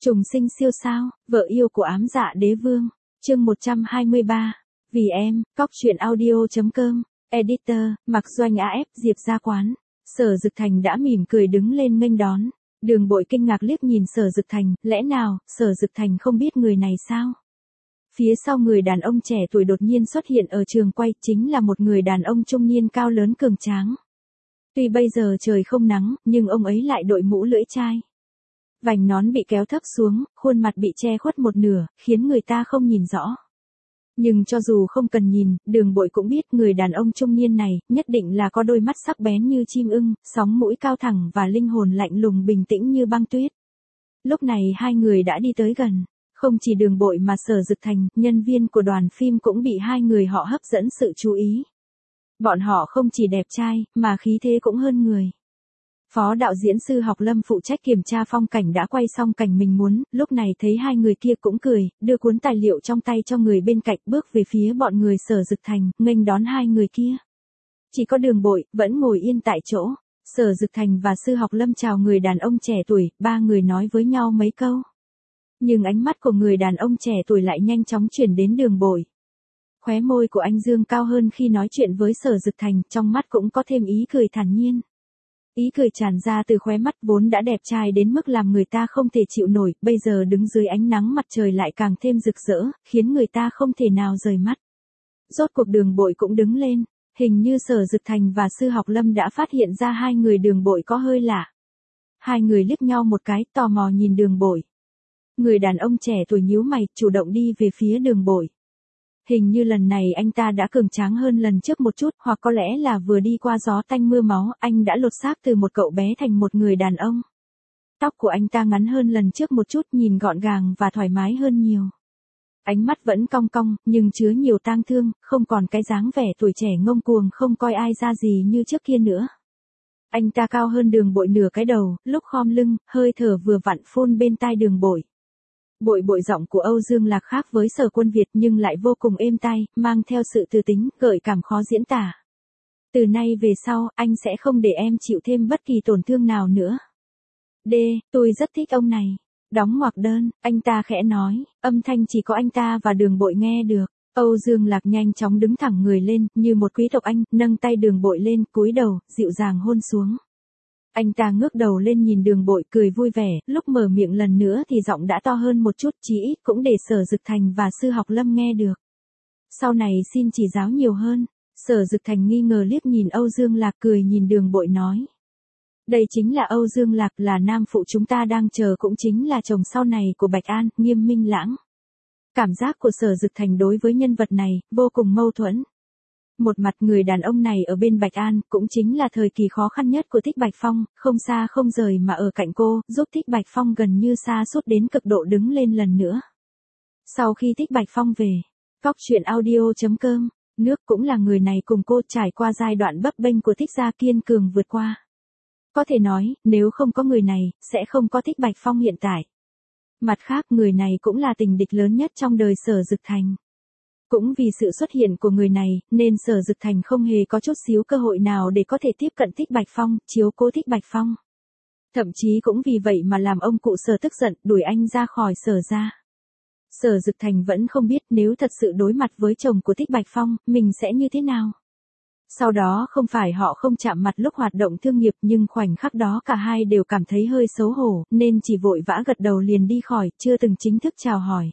Trùng sinh siêu sao, vợ yêu của ám dạ đế vương. Chương 123. Vì em, cóc truyện audio.com. Editor, Mặc Doanh AF, Diệp Gia Quán. Sở Dực Thành đã mỉm cười đứng lên nghênh đón. Đường Bội kinh ngạc liếc nhìn Sở Dực Thành, lẽ nào, Sở Dực Thành không biết người này sao? Phía sau người đàn ông trẻ tuổi đột nhiên xuất hiện ở trường quay, chính là một người đàn ông trung niên cao lớn cường tráng. Tuy bây giờ trời không nắng, nhưng ông ấy lại đội mũ lưỡi chai. Vành nón bị kéo thấp xuống, khuôn mặt bị che khuất một nửa, khiến người ta không nhìn rõ. Nhưng cho dù không cần nhìn, Đường Bội cũng biết người đàn ông trung niên này, nhất định là có đôi mắt sắc bén như chim ưng, sóng mũi cao thẳng và linh hồn lạnh lùng bình tĩnh như băng tuyết. Lúc này hai người đã đi tới gần. Không chỉ Đường Bội mà Sở Dực Thành, nhân viên của đoàn phim cũng bị hai người họ hấp dẫn sự chú ý. Bọn họ không chỉ đẹp trai, mà khí thế cũng hơn người. Phó đạo diễn Sư Học Lâm phụ trách kiểm tra phong cảnh đã quay xong cảnh mình muốn, lúc này thấy hai người kia cũng cười, đưa cuốn tài liệu trong tay cho người bên cạnh bước về phía bọn người Sở Dực Thành, nghênh đón hai người kia. Chỉ có Đường Bội, vẫn ngồi yên tại chỗ. Sở Dực Thành và Sư Học Lâm chào người đàn ông trẻ tuổi, ba người nói với nhau mấy câu. Nhưng ánh mắt của người đàn ông trẻ tuổi lại nhanh chóng chuyển đến Đường Bội. Khóe môi của anh dương cao hơn khi nói chuyện với Sở Dực Thành, trong mắt cũng có thêm ý cười thản nhiên. Ý cười tràn ra từ khóe mắt vốn đã đẹp trai đến mức làm người ta không thể chịu nổi, bây giờ đứng dưới ánh nắng mặt trời lại càng thêm rực rỡ, khiến người ta không thể nào rời mắt. Rốt cuộc Đường Bội cũng đứng lên, hình như Sở Dực Thành và Sư Học Lâm đã phát hiện ra hai người Đường Bội có hơi lạ. Hai người liếc nhau một cái, tò mò nhìn Đường Bội. Người đàn ông trẻ tuổi nhíu mày, chủ động đi về phía Đường Bội. Hình như lần này anh ta đã cường tráng hơn lần trước một chút, hoặc có lẽ là vừa đi qua gió tanh mưa máu, anh đã lột xác từ một cậu bé thành một người đàn ông. Tóc của anh ta ngắn hơn lần trước một chút, nhìn gọn gàng và thoải mái hơn nhiều. Ánh mắt vẫn cong cong, nhưng chứa nhiều tang thương, không còn cái dáng vẻ tuổi trẻ ngông cuồng không coi ai ra gì như trước kia nữa. Anh ta cao hơn Đường Bội nửa cái đầu, lúc khom lưng, hơi thở vừa vặn phun bên tai Đường Bội. Bội giọng của Âu Dương Lạc khác với Sở Quân Việt nhưng lại vô cùng êm tai, mang theo sự tư tính, gợi cảm khó diễn tả. Từ nay về sau, anh sẽ không để em chịu thêm bất kỳ tổn thương nào nữa. Tôi rất thích ông này. Đóng ngoặc đơn, anh ta khẽ nói, âm thanh chỉ có anh ta và Đường Bội nghe được. Âu Dương Lạc nhanh chóng đứng thẳng người lên, như một quý tộc anh, nâng tay Đường Bội lên, cúi đầu, dịu dàng hôn xuống. Anh ta ngước đầu lên nhìn Đường Bội cười vui vẻ, lúc mở miệng lần nữa thì giọng đã to hơn một chút, chí ít cũng để Sở Dực Thành và Sư Học Lâm nghe được. Sau này xin chỉ giáo nhiều hơn. Sở Dực Thành nghi ngờ liếc nhìn Âu Dương Lạc, cười nhìn Đường Bội nói. Đây chính là Âu Dương Lạc, là nam phụ chúng ta đang chờ, cũng chính là chồng sau này của Bạch An, Nghiêm Minh Lãng. Cảm giác của Sở Dực Thành đối với nhân vật này, vô cùng mâu thuẫn. Một mặt người đàn ông này ở bên Bạch An, cũng chính là thời kỳ khó khăn nhất của Thích Bạch Phong, không xa không rời mà ở cạnh cô, giúp Thích Bạch Phong gần như sa sút đến cực độ đứng lên lần nữa. Sau khi Thích Bạch Phong về, cóc truyện audio.com, nước cũng là người này cùng cô trải qua giai đoạn bấp bênh của Thích gia kiên cường vượt qua. Có thể nói, nếu không có người này, sẽ không có Thích Bạch Phong hiện tại. Mặt khác, người này cũng là tình địch lớn nhất trong đời Sở Dực Thành. Cũng vì sự xuất hiện của người này, nên Sở Dực Thành không hề có chút xíu cơ hội nào để có thể tiếp cận Thích Bạch Phong, chiếu cố Thích Bạch Phong. Thậm chí cũng vì vậy mà làm ông cụ Sở tức giận, đuổi anh ra khỏi Sở gia. Sở Dực Thành vẫn không biết nếu thật sự đối mặt với chồng của Thích Bạch Phong, mình sẽ như thế nào. Sau đó không phải họ không chạm mặt lúc hoạt động thương nghiệp, nhưng khoảnh khắc đó cả hai đều cảm thấy hơi xấu hổ, nên chỉ vội vã gật đầu liền đi khỏi, chưa từng chính thức chào hỏi.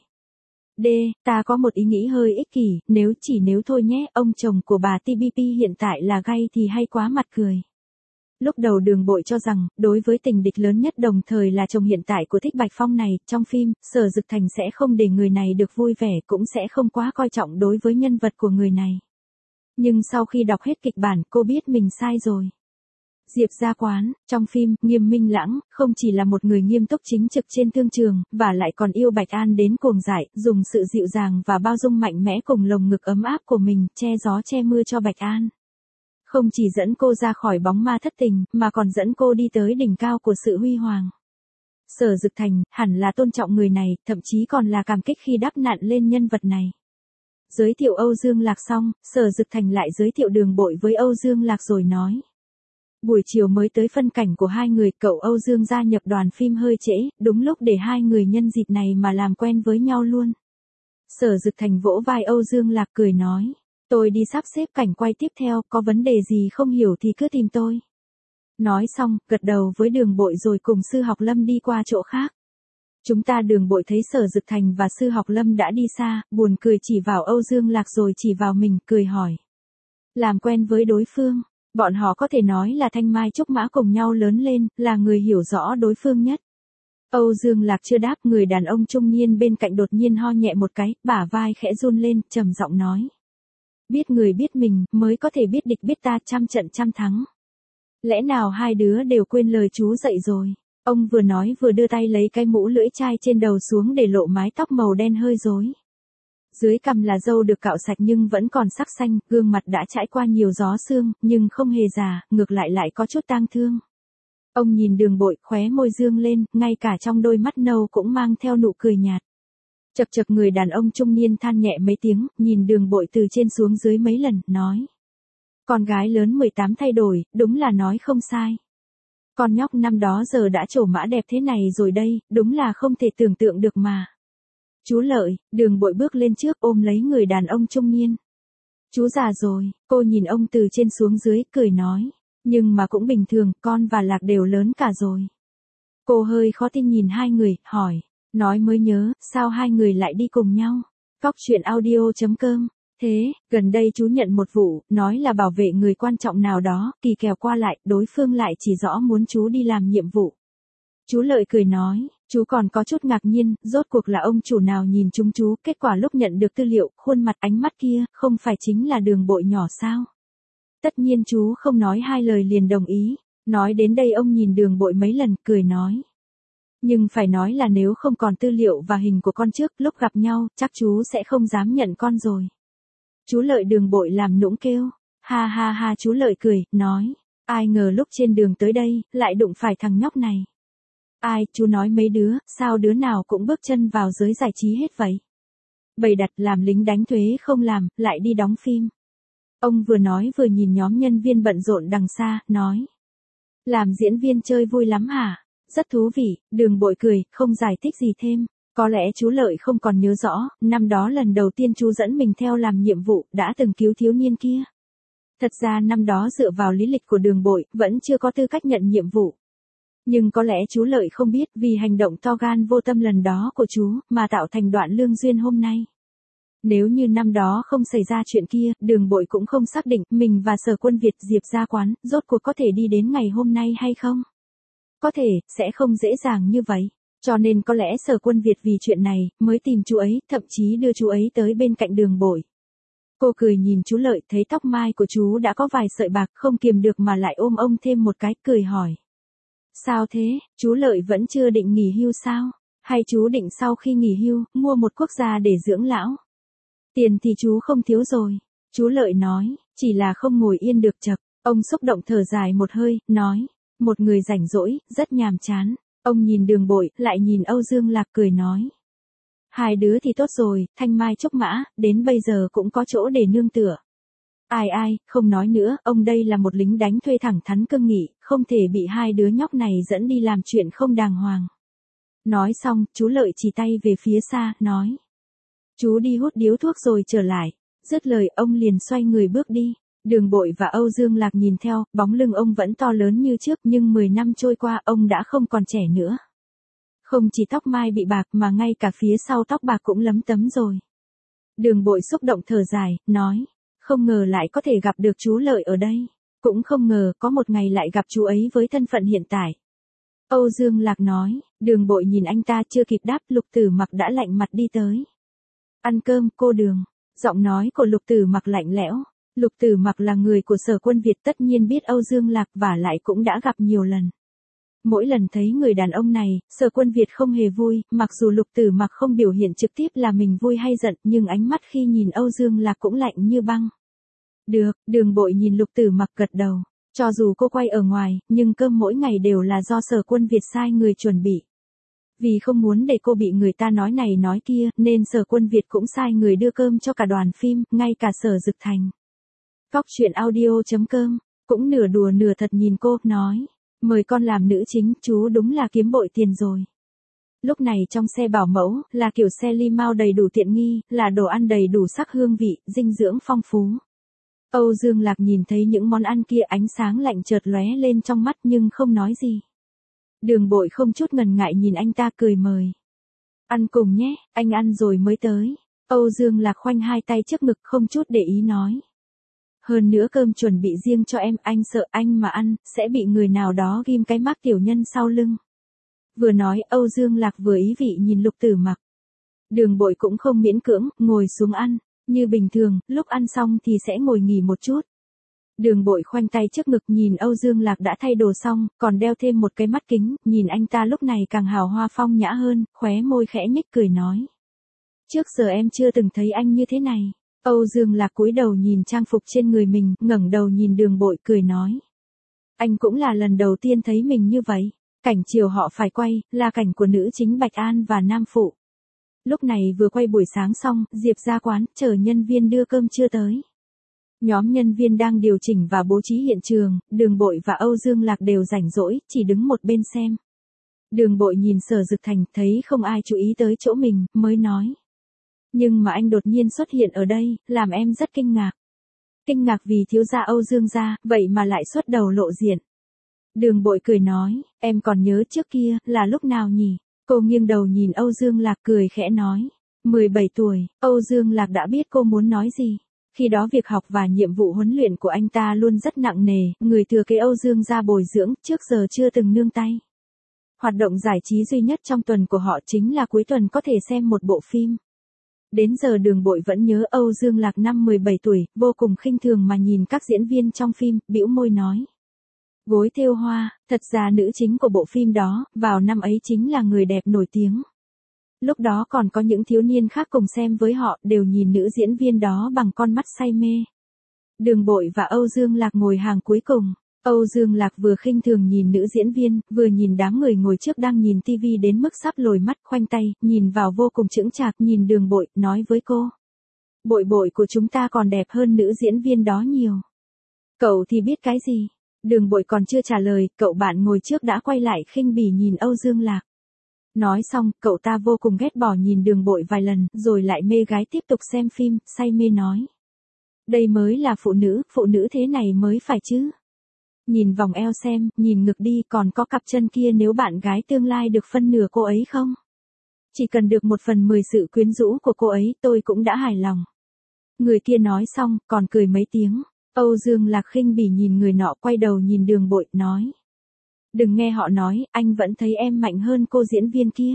Ta có một ý nghĩ hơi ích kỷ, nếu thôi nhé, ông chồng của bà TBP hiện tại là gay thì hay quá mặt cười. Lúc đầu Đường Bội cho rằng, đối với tình địch lớn nhất đồng thời là chồng hiện tại của Thích Bạch Phong này, trong phim, Sở Dực Thành sẽ không để người này được vui vẻ, cũng sẽ không quá coi trọng đối với nhân vật của người này. Nhưng sau khi đọc hết kịch bản, cô biết mình sai rồi. Diệp Gia Quán, trong phim, Nghiêm Minh Lãng, không chỉ là một người nghiêm túc chính trực trên thương trường, và lại còn yêu Bạch An đến cuồng dại, dùng sự dịu dàng và bao dung mạnh mẽ cùng lồng ngực ấm áp của mình, che gió che mưa cho Bạch An. Không chỉ dẫn cô ra khỏi bóng ma thất tình, mà còn dẫn cô đi tới đỉnh cao của sự huy hoàng. Sở Dực Thành, hẳn là tôn trọng người này, thậm chí còn là cảm kích khi đắp nặn lên nhân vật này. Giới thiệu Âu Dương Lạc xong, Sở Dực Thành lại giới thiệu Đường Bội với Âu Dương Lạc rồi nói. Buổi chiều mới tới phân cảnh của hai người, cậu Âu Dương gia nhập đoàn phim hơi trễ, đúng lúc để hai người nhân dịp này mà làm quen với nhau luôn. Sở Dực Thành vỗ vai Âu Dương Lạc cười nói, tôi đi sắp xếp cảnh quay tiếp theo, có vấn đề gì không hiểu thì cứ tìm tôi. Nói xong, gật đầu với Đường Bội rồi cùng Sư Học Lâm đi qua chỗ khác. Chúng ta Đường Bội thấy Sở Dực Thành và Sư Học Lâm đã đi xa, buồn cười chỉ vào Âu Dương Lạc rồi chỉ vào mình, cười hỏi. Làm quen với đối phương, bọn họ có thể nói là thanh mai trúc mã cùng nhau lớn lên, là người hiểu rõ đối phương nhất. Âu Dương Lạc chưa đáp, người đàn ông trung niên bên cạnh đột nhiên ho nhẹ một cái, bả vai khẽ run lên, trầm giọng nói. Biết người biết mình, mới có thể biết địch biết ta, trăm trận trăm thắng. Lẽ nào hai đứa đều quên lời chú dạy rồi? Ông vừa nói vừa đưa tay lấy cái mũ lưỡi chai trên đầu xuống để lộ mái tóc màu đen hơi rối. Dưới cằm là râu được cạo sạch nhưng vẫn còn sắc xanh, gương mặt đã trải qua nhiều gió sương, nhưng không hề già, ngược lại có chút tang thương. Ông nhìn Đường Bội, khóe môi dương lên, ngay cả trong đôi mắt nâu cũng mang theo nụ cười nhạt. Chậc chậc, người đàn ông trung niên than nhẹ mấy tiếng, nhìn Đường Bội từ trên xuống dưới mấy lần, nói. Con gái lớn 18 thay đổi, đúng là nói không sai. Con nhóc năm đó giờ đã trổ mã đẹp thế này rồi đây, đúng là không thể tưởng tượng được mà. Chú Lợi, Đường Bội bước lên trước ôm lấy người đàn ông trung niên. Chú già rồi, cô nhìn ông từ trên xuống dưới, cười nói. Nhưng mà cũng bình thường, con và Lạc đều lớn cả rồi. Cô hơi khó tin nhìn hai người, hỏi. Nói mới nhớ, sao hai người lại đi cùng nhau? Cóc truyện audio.com. Thế, gần đây chú nhận một vụ, nói là bảo vệ người quan trọng nào đó, kỳ kèo qua lại, đối phương lại chỉ rõ muốn chú đi làm nhiệm vụ. Chú Lợi cười nói, chú còn có chút ngạc nhiên, rốt cuộc là ông chủ nào nhìn chúng chú, kết quả lúc nhận được tư liệu, khuôn mặt ánh mắt kia, không phải chính là Đường Bội nhỏ sao? Tất nhiên chú không nói hai lời liền đồng ý, nói đến đây ông nhìn Đường Bội mấy lần, cười nói. Nhưng phải nói là nếu không còn tư liệu và hình của con trước, lúc gặp nhau, chắc chú sẽ không dám nhận con rồi. Chú Lợi. Đường Bội làm nũng kêu, ha ha ha. Chú Lợi cười, nói, ai ngờ lúc trên đường tới đây, lại đụng phải thằng nhóc này. Ai, chú nói mấy đứa, sao đứa nào cũng bước chân vào giới giải trí hết vậy? Bày đặt làm lính đánh thuế không làm, lại đi đóng phim. Ông vừa nói vừa nhìn nhóm nhân viên bận rộn đằng xa, nói. Làm diễn viên chơi vui lắm hả? Rất thú vị. Đường Bội cười, không giải thích gì thêm. Có lẽ chú Lợi không còn nhớ rõ, năm đó lần đầu tiên chú dẫn mình theo làm nhiệm vụ, đã từng cứu thiếu niên kia. Thật ra năm đó dựa vào lý lịch của Đường Bội, vẫn chưa có tư cách nhận nhiệm vụ. Nhưng có lẽ chú Lợi không biết, vì hành động to gan vô tâm lần đó của chú, mà tạo thành đoạn lương duyên hôm nay. Nếu như năm đó không xảy ra chuyện kia, Đường Bội cũng không xác định mình và Sở Quân Việt Diệp Gia Quán, rốt cuộc có thể đi đến ngày hôm nay hay không. Có thể, sẽ không dễ dàng như vậy. Cho nên có lẽ Sở Quân Việt vì chuyện này, mới tìm chú ấy, thậm chí đưa chú ấy tới bên cạnh Đường Bội. Cô cười nhìn chú Lợi, thấy tóc mai của chú đã có vài sợi bạc, không kiềm được mà lại ôm ông thêm một cái, cười hỏi. Sao thế, chú Lợi vẫn chưa định nghỉ hưu sao? Hay chú định sau khi nghỉ hưu, mua một quốc gia để dưỡng lão? Tiền thì chú không thiếu rồi. Chú Lợi nói, chỉ là không ngồi yên được chập. Ông xúc động thở dài một hơi, nói. Một người rảnh rỗi, rất nhàm chán. Ông nhìn Đường Bội, lại nhìn Âu Dương Lạc, cười nói. Hai đứa thì tốt rồi, thanh mai trúc mã, đến bây giờ cũng có chỗ để nương tựa. Ai, không nói nữa, ông đây là một lính đánh thuê thẳng thắn cương nghị, không thể bị hai đứa nhóc này dẫn đi làm chuyện không đàng hoàng. Nói xong, chú Lợi chỉ tay về phía xa, nói. Chú đi hút điếu thuốc rồi trở lại. Dứt lời, ông liền xoay người bước đi. Đường Bội và Âu Dương Lạc nhìn theo, bóng lưng ông vẫn to lớn như trước, nhưng 10 năm trôi qua, ông đã không còn trẻ nữa. Không chỉ tóc mai bị bạc mà ngay cả phía sau tóc bạc cũng lấm tấm rồi. Đường Bội xúc động thở dài, nói. Không ngờ lại có thể gặp được chú Lợi ở đây. Cũng không ngờ có một ngày lại gặp chú ấy với thân phận hiện tại. Âu Dương Lạc nói. Đường Bội nhìn anh ta chưa kịp đáp, Lục Tử Mặc đã lạnh mặt đi tới. Ăn cơm, cô Đường. Giọng nói của Lục Tử Mặc lạnh lẽo. Lục Tử Mặc là người của Sở Quân Việt, tất nhiên biết Âu Dương Lạc và lại cũng đã gặp nhiều lần. Mỗi lần thấy người đàn ông này, Sở Quân Việt không hề vui, mặc dù Lục Tử Mặc không biểu hiện trực tiếp là mình vui hay giận, nhưng ánh mắt khi nhìn Âu Dương Lạc cũng lạnh như băng. Được, Đường Bội nhìn Lục Tử Mặc gật đầu. Cho dù cô quay ở ngoài, nhưng cơm mỗi ngày đều là do Sở Quân Việt sai người chuẩn bị. Vì không muốn để cô bị người ta nói này nói kia, nên Sở Quân Việt cũng sai người đưa cơm cho cả đoàn phim, ngay cả Sở Dực Thành. Cóc truyện audio.com cũng nửa đùa nửa thật nhìn cô, nói, mời con làm nữ chính, chú đúng là kiếm bội tiền rồi. Lúc này trong xe bảo mẫu, là kiểu xe limao đầy đủ tiện nghi, là đồ ăn đầy đủ sắc hương vị, dinh dưỡng phong phú. Âu Dương Lạc nhìn thấy những món ăn kia ánh sáng lạnh chợt lóe lên trong mắt nhưng không nói gì. Đường Bội không chút ngần ngại nhìn anh ta cười mời. Ăn cùng nhé, anh ăn rồi mới tới. Âu Dương Lạc khoanh hai tay trước ngực không chút để ý nói. Hơn nữa cơm chuẩn bị riêng cho em, anh sợ anh mà ăn, sẽ bị người nào đó ghim cái mác tiểu nhân sau lưng. Vừa nói Âu Dương Lạc vừa ý vị nhìn Lục Tử Mặc. Đường Bội cũng không miễn cưỡng, ngồi xuống ăn. Như bình thường, lúc ăn xong thì sẽ ngồi nghỉ một chút. Đường Bội khoanh tay trước ngực nhìn Âu Dương Lạc đã thay đồ xong, còn đeo thêm một cái mắt kính, nhìn anh ta lúc này càng hào hoa phong nhã hơn, khóe môi khẽ nhếch cười nói. Trước giờ em chưa từng thấy anh như thế này. Âu Dương Lạc cúi đầu nhìn trang phục trên người mình, ngẩng đầu nhìn Đường Bội cười nói. Anh cũng là lần đầu tiên thấy mình như vậy. Cảnh chiều họ phải quay, là cảnh của nữ chính Bạch An và nam phụ. Lúc này vừa quay buổi sáng xong, Diệp ra quán, chờ nhân viên đưa cơm trưa tới. Nhóm nhân viên đang điều chỉnh và bố trí hiện trường, Đường Bội và Âu Dương Lạc đều rảnh rỗi, chỉ đứng một bên xem. Đường Bội nhìn Sở Dực Thành, thấy không ai chú ý tới chỗ mình, mới nói. Nhưng mà anh đột nhiên xuất hiện ở đây, làm em rất kinh ngạc. Kinh ngạc vì thiếu gia Âu Dương gia, vậy mà lại xuất đầu lộ diện. Đường Bội cười nói, em còn nhớ trước kia, là lúc nào nhỉ? Cô nghiêng đầu nhìn Âu Dương Lạc cười khẽ nói. 17 tuổi, Âu Dương Lạc đã biết cô muốn nói gì. Khi đó việc học và nhiệm vụ huấn luyện của anh ta luôn rất nặng nề, người thừa kế Âu Dương gia bồi dưỡng, trước giờ chưa từng nương tay. Hoạt động giải trí duy nhất trong tuần của họ chính là cuối tuần có thể xem một bộ phim. Đến giờ Đường Bội vẫn nhớ Âu Dương Lạc năm 17 tuổi, vô cùng khinh thường mà nhìn các diễn viên trong phim, bĩu môi nói. Gối thêu hoa, thật ra nữ chính của bộ phim đó, vào năm ấy chính là người đẹp nổi tiếng. Lúc đó còn có những thiếu niên khác cùng xem với họ, đều nhìn nữ diễn viên đó bằng con mắt say mê. Đường Bội và Âu Dương Lạc ngồi hàng cuối cùng. Âu Dương Lạc vừa khinh thường nhìn nữ diễn viên, vừa nhìn đám người ngồi trước đang nhìn tivi đến mức sắp lồi mắt, khoanh tay, nhìn vào vô cùng chững chạc, nhìn Đường Bội, nói với cô. Bội Bội của chúng ta còn đẹp hơn nữ diễn viên đó nhiều. Cậu thì biết cái gì? Đường Bội còn chưa trả lời, cậu bạn ngồi trước đã quay lại khinh bỉ nhìn Âu Dương Lạc. Nói xong, cậu ta vô cùng ghét bỏ nhìn Đường Bội vài lần, rồi lại mê gái tiếp tục xem phim, say mê nói. Đây mới là phụ nữ thế này mới phải chứ. Nhìn vòng eo xem, nhìn ngực đi, còn có cặp chân kia, nếu bạn gái tương lai được phân nửa cô ấy không? Chỉ cần được 1/10 sự quyến rũ của cô ấy, tôi cũng đã hài lòng. Người kia nói xong, còn cười mấy tiếng. Âu Dương Lạc khinh bỉ nhìn người nọ, quay đầu nhìn Đường Bội, nói. Đừng nghe họ nói, anh vẫn thấy em mạnh hơn cô diễn viên kia.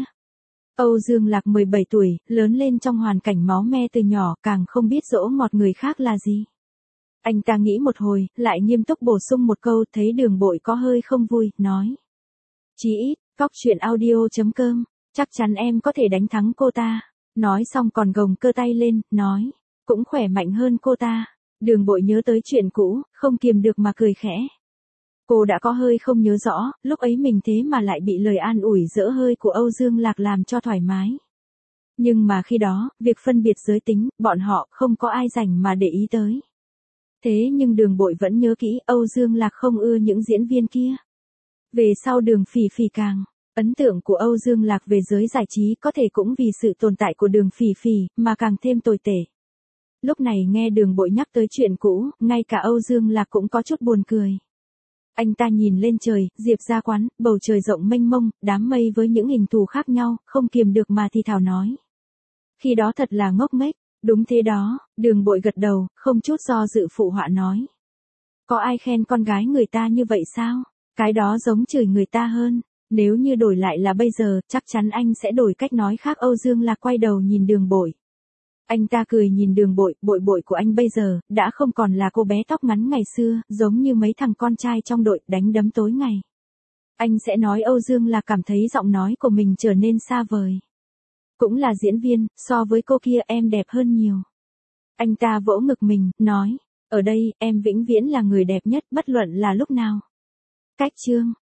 Âu Dương Lạc 17 tuổi, lớn lên trong hoàn cảnh máu me từ nhỏ, càng không biết dỗ ngọt người khác là gì. Anh ta nghĩ một hồi, lại nghiêm túc bổ sung một câu, thấy Đường Bội có hơi không vui, nói. Chí ít, coctruyện.audio.com, chắc chắn em có thể đánh thắng cô ta. Nói xong còn gồng cơ tay lên, nói. Cũng khỏe mạnh hơn cô ta. Đường Bội nhớ tới chuyện cũ, không kiềm được mà cười khẽ. Cô đã có hơi không nhớ rõ, lúc ấy mình thế mà lại bị lời an ủi dỡ hơi của Âu Dương Lạc làm cho thoải mái. Nhưng mà khi đó, việc phân biệt giới tính, bọn họ không có ai rảnh mà để ý tới. Thế nhưng Đường Bội vẫn nhớ kỹ Âu Dương Lạc không ưa những diễn viên kia. Về sau Đường Phỉ Phỉ càng, ấn tượng của Âu Dương Lạc về giới giải trí có thể cũng vì sự tồn tại của Đường Phỉ Phỉ mà càng thêm tồi tệ. Lúc này nghe Đường Bội nhắc tới chuyện cũ, ngay cả Âu Dương Lạc cũng có chút buồn cười. Anh ta nhìn lên trời, Diệp ra quán, bầu trời rộng mênh mông, đám mây với những hình thù khác nhau, không kiềm được mà thì thào nói. Khi đó thật là ngốc nghếch. Đúng thế đó, Đường Bội gật đầu, không chút do dự phụ họa nói. Có ai khen con gái người ta như vậy sao? Cái đó giống chửi người ta hơn. Nếu như đổi lại là bây giờ, chắc chắn anh sẽ đổi cách nói khác. Âu Dương Lạc quay đầu nhìn Đường Bội. Anh ta cười nhìn Đường Bội, Bội của anh bây giờ, đã không còn là cô bé tóc ngắn ngày xưa, giống như mấy thằng con trai trong đội đánh đấm tối ngày. Anh sẽ nói Âu Dương Lạc cảm thấy giọng nói của mình trở nên xa vời. Cũng là diễn viên, so với cô kia em đẹp hơn nhiều. Anh ta vỗ ngực mình, nói, ở đây, em vĩnh viễn là người đẹp nhất, bất luận là lúc nào. Cách chương.